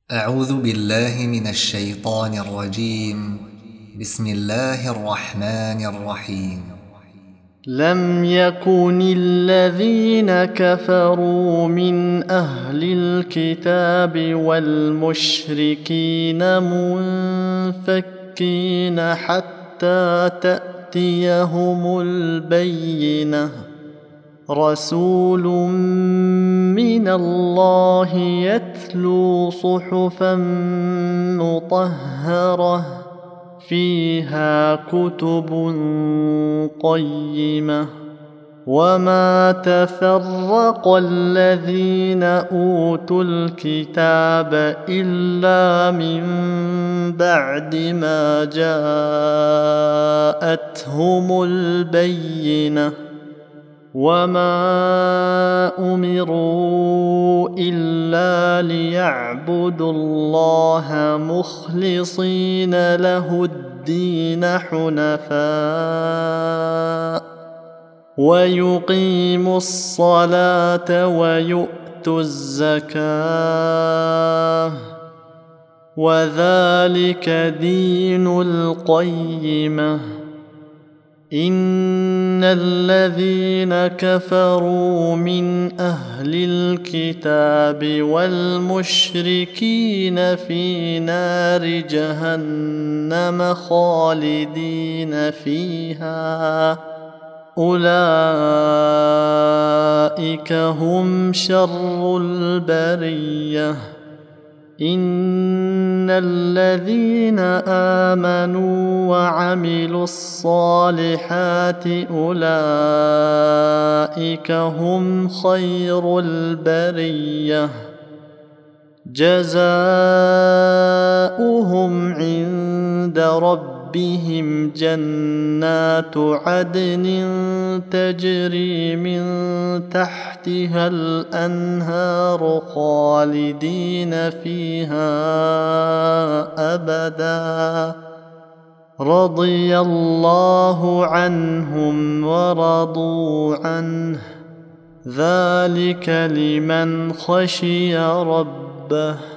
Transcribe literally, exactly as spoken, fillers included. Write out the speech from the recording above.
أعوذ بالله من الشيطان الرجيم. بسم الله الرحمن الرحيم. لم يكن الذين كفروا من أهل الكتاب والمشركين منفكين حتى تأتيهم البينة. رسول من الله يتلو صحفا مطهرة فيها كتب قيمة. وما تفرق الذين أوتوا الكتاب إلا من بعد ما جاءتهم البينة. وما أمروا إلا ليعبدوا الله مخلصين له الدين حنفاء ويقيموا الصلاة ويؤتوا الزكاة وذلك دين القيمة. إن الذين كفروا من أهل الكتاب والمشركين في نار جهنم خالدين فيها أولئك هم شر البرية. إن الذين آمنوا وعملوا الصالحات أولئك هم خير البرية. جزاؤهم عند ربهم جنات عدن تجري من تحتها الأنهار خالدين فيها أبدا. رضي الله عنهم ورضوا عنه ذلك لمن خشي ربه.